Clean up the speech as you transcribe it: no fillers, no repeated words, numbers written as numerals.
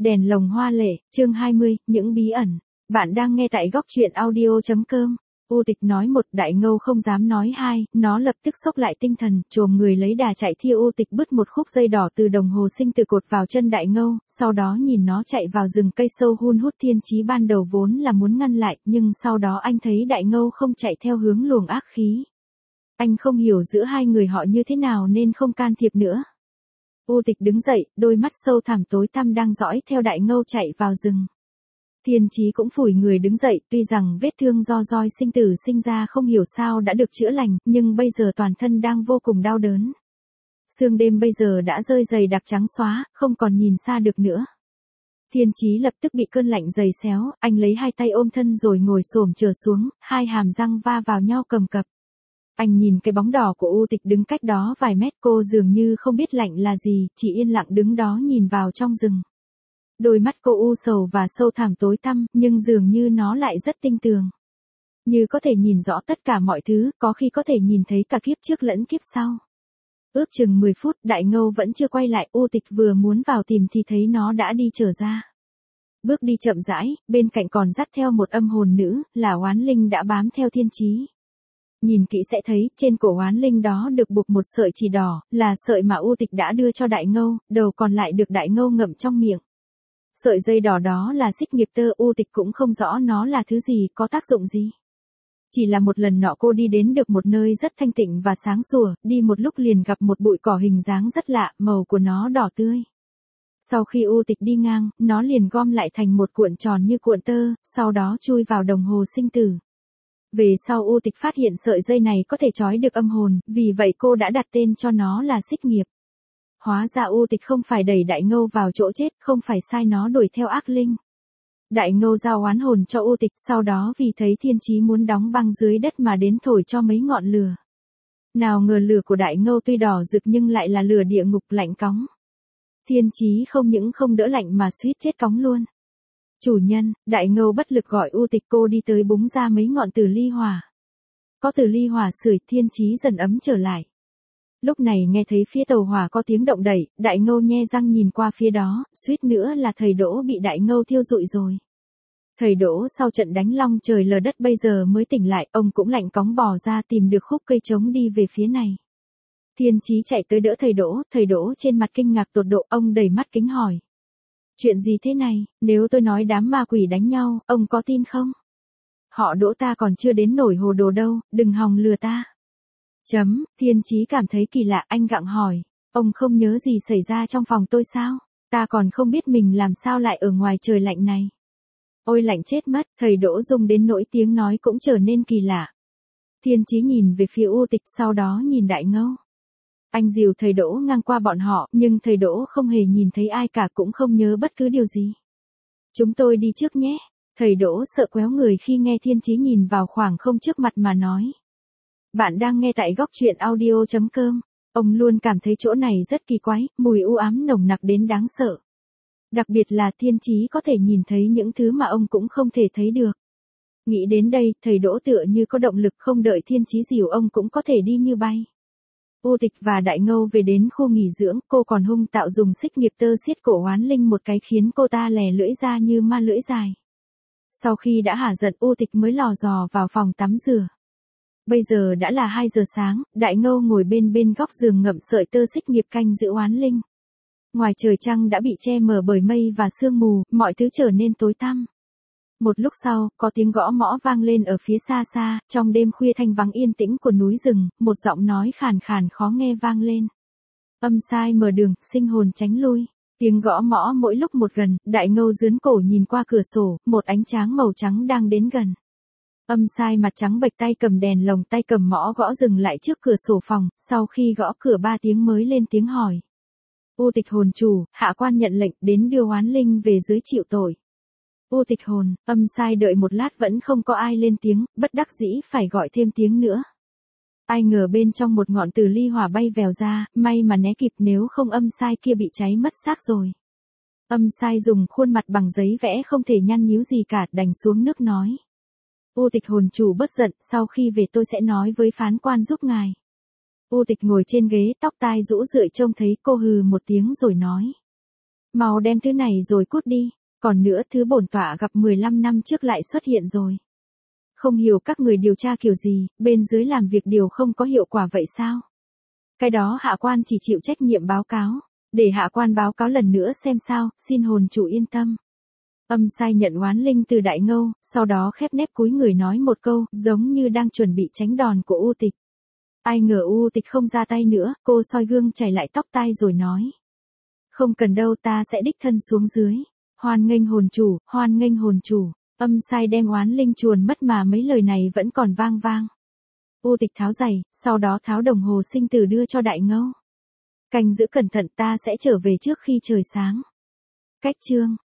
Đèn lồng hoa lệ, chương 20, những bí ẩn. Bạn đang nghe tại góc truyện audio.com. U Tịch nói một, Đại Ngâu không dám nói hai, nó lập tức xốc lại tinh thần, chồm người lấy đà chạy theo U Tịch bứt một khúc dây đỏ từ đồng hồ sinh từ cột vào chân Đại Ngâu, sau đó nhìn nó chạy vào rừng cây sâu hun hút. Thiên Chí ban đầu vốn là muốn ngăn lại, nhưng sau đó anh thấy Đại Ngâu không chạy theo hướng luồng ác khí. Anh không hiểu giữa hai người họ như thế nào nên không can thiệp nữa. U Tịch đứng dậy, đôi mắt sâu thẳm tối tăm đang dõi theo Đại Ngâu chạy vào rừng. Thiên Chí cũng phủi người đứng dậy, tuy rằng vết thương do roi sinh tử sinh ra không hiểu sao đã được chữa lành, nhưng bây giờ toàn thân đang vô cùng đau đớn. Sương đêm bây giờ đã rơi dày đặc trắng xóa, không còn nhìn xa được nữa. Thiên Chí lập tức bị cơn lạnh giày xéo, anh lấy hai tay ôm thân rồi ngồi xổm trở xuống, hai hàm răng va vào nhau cầm cập. Anh nhìn cái bóng đỏ của U Tịch đứng cách đó vài mét, cô dường như không biết lạnh là gì, chỉ yên lặng đứng đó nhìn vào trong rừng. Đôi mắt cô u sầu và sâu thẳm tối tăm, nhưng dường như nó lại rất tinh tường. Như có thể nhìn rõ tất cả mọi thứ, có khi có thể nhìn thấy cả kiếp trước lẫn kiếp sau. Ước chừng 10 phút, Đại Ngâu vẫn chưa quay lại, U Tịch vừa muốn vào tìm thì thấy nó đã đi trở ra. Bước đi chậm rãi, bên cạnh còn dắt theo một âm hồn nữ, là oán linh đã bám theo Thiên Chí. Nhìn kỹ sẽ thấy, trên cổ oán linh đó được buộc một sợi chỉ đỏ, là sợi mà U Tịch đã đưa cho Đại Ngâu, đầu còn lại được Đại Ngâu ngậm trong miệng. Sợi dây đỏ đó là xích nghiệp tơ, U Tịch cũng không rõ nó là thứ gì, có tác dụng gì. Chỉ là một lần nọ cô đi đến được một nơi rất thanh tịnh và sáng sủa, đi một lúc liền gặp một bụi cỏ hình dáng rất lạ, màu của nó đỏ tươi. Sau khi U Tịch đi ngang, nó liền gom lại thành một cuộn tròn như cuộn tơ, sau đó chui vào đồng hồ sinh tử. Về sau U Tịch phát hiện sợi dây này có thể trói được âm hồn, vì vậy cô đã đặt tên cho nó là xích nghiệp. Hóa ra U Tịch không phải đẩy Đại Ngâu vào chỗ chết, không phải sai nó đuổi theo ác linh. Đại Ngâu giao oán hồn cho U Tịch, sau đó vì thấy Thiên Chí muốn đóng băng dưới đất mà đến thổi cho mấy ngọn lửa. Nào ngờ lửa của Đại Ngâu tuy đỏ rực nhưng lại là lửa địa ngục lạnh cóng. Thiên Chí không những không đỡ lạnh mà suýt chết cóng luôn. Chủ nhân, Đại Ngâu bất lực gọi U Tịch, cô đi tới búng ra mấy ngọn tử ly hỏa. Có tử ly hỏa sưởi, Thiên Chí dần ấm trở lại. Lúc này nghe thấy phía tàu hỏa có tiếng động đẩy, Đại Ngâu nhe răng nhìn qua phía đó, suýt nữa là thầy Đỗ bị Đại Ngâu thiêu rụi rồi. Thầy Đỗ sau trận đánh long trời lở đất bây giờ mới tỉnh lại, ông cũng lạnh cóng bò ra tìm được khúc cây trống đi về phía này. Thiên Chí chạy tới đỡ thầy Đỗ trên mặt kinh ngạc tột độ, ông đầy mắt kính hỏi. Chuyện gì thế này, nếu tôi nói đám ma quỷ đánh nhau, ông có tin không? Họ Đỗ ta còn chưa đến nổi hồ đồ đâu, đừng hòng lừa ta. Thiên Chí cảm thấy kỳ lạ, anh gặng hỏi. Ông không nhớ gì xảy ra trong phòng tôi sao? Ta còn không biết mình làm sao lại ở ngoài trời lạnh này. Ôi lạnh chết mất, thầy Đỗ rung đến nỗi tiếng nói cũng trở nên kỳ lạ. Thiên Chí nhìn về phía U Tịch, sau đó nhìn Đại Ngâu. Anh dìu thầy Đỗ ngang qua bọn họ, nhưng thầy Đỗ không hề nhìn thấy ai cả, cũng không nhớ bất cứ điều gì. Chúng tôi đi trước nhé. Thầy Đỗ sợ quéo người khi nghe Thiên Chí nhìn vào khoảng không trước mặt mà nói. Bạn đang nghe tại góc truyện audio.com. Ông luôn cảm thấy chỗ này rất kỳ quái, mùi u ám nồng nặc đến đáng sợ. Đặc biệt là Thiên Chí có thể nhìn thấy những thứ mà ông cũng không thể thấy được. Nghĩ đến đây, thầy Đỗ tựa như có động lực, không đợi Thiên Chí dìu ông cũng có thể đi như bay. U Tịch và Đại Ngâu về đến khu nghỉ dưỡng, cô còn hung tạo dùng xích nghiệp tơ siết cổ oán linh một cái khiến cô ta lè lưỡi ra như ma lưỡi dài. Sau khi đã hả giận, U Tịch mới lò dò vào phòng tắm rửa. Bây giờ đã là 2 giờ sáng, Đại Ngâu ngồi bên góc giường ngậm sợi tơ xích nghiệp canh giữ oán linh. Ngoài trời trăng đã bị che mờ bởi mây và sương mù, mọi thứ trở nên tối tăm. Một lúc sau, có tiếng gõ mõ vang lên ở phía xa xa, trong đêm khuya thanh vắng yên tĩnh của núi rừng, một giọng nói khàn khàn khó nghe vang lên. Âm sai mở đường, sinh hồn tránh lui. Tiếng gõ mõ mỗi lúc một gần, Đại Ngâu giướn cổ nhìn qua cửa sổ, một ánh tráng màu trắng đang đến gần. Âm sai mặt trắng bệch, tay cầm đèn lồng, tay cầm mõ gõ dừng lại trước cửa sổ phòng, sau khi gõ cửa 3 tiếng mới lên tiếng hỏi. U Tịch hồn chủ, hạ quan nhận lệnh đến đưa oán linh về dưới chịu tội. U Tịch hồn, âm sai đợi một lát vẫn không có ai lên tiếng, bất đắc dĩ phải gọi thêm tiếng nữa. Ai ngờ bên trong một ngọn tử ly hỏa bay vèo ra, may mà né kịp, nếu không âm sai kia bị cháy mất xác rồi. Âm sai dùng khuôn mặt bằng giấy vẽ không thể nhăn nhíu gì cả, đành xuống nước nói. U Tịch hồn chủ bất giận, sau khi về tôi sẽ nói với phán quan giúp ngài. U Tịch ngồi trên ghế, tóc tai rũ rượi, trông thấy cô hừ một tiếng rồi nói. Mau đem thứ này rồi cút đi, còn nữa thứ bổn tọa gặp 15 năm trước lại xuất hiện rồi. Không hiểu các người điều tra kiểu gì, bên dưới làm việc điều không có hiệu quả vậy sao? Cái đó hạ quan chỉ chịu trách nhiệm báo cáo, để hạ quan báo cáo lần nữa xem sao, xin hồn chủ yên tâm. Âm sai nhận oán linh từ Đại Ngâu, sau đó khép nép cúi người nói một câu, giống như đang chuẩn bị tránh đòn của U Tịch. Ai ngờ U Tịch không ra tay nữa, cô soi gương chảy lại tóc tai rồi nói. Không cần đâu, ta sẽ đích thân xuống dưới. Hoan nghênh hồn chủ, hoan nghênh hồn chủ. Âm sai đem oán linh chuồn mất mà mấy lời này vẫn còn vang vang. U Tịch tháo giày, sau đó tháo đồng hồ sinh tử đưa cho Đại Ngâu. Canh giữ cẩn thận, ta sẽ trở về trước khi trời sáng. Cách chương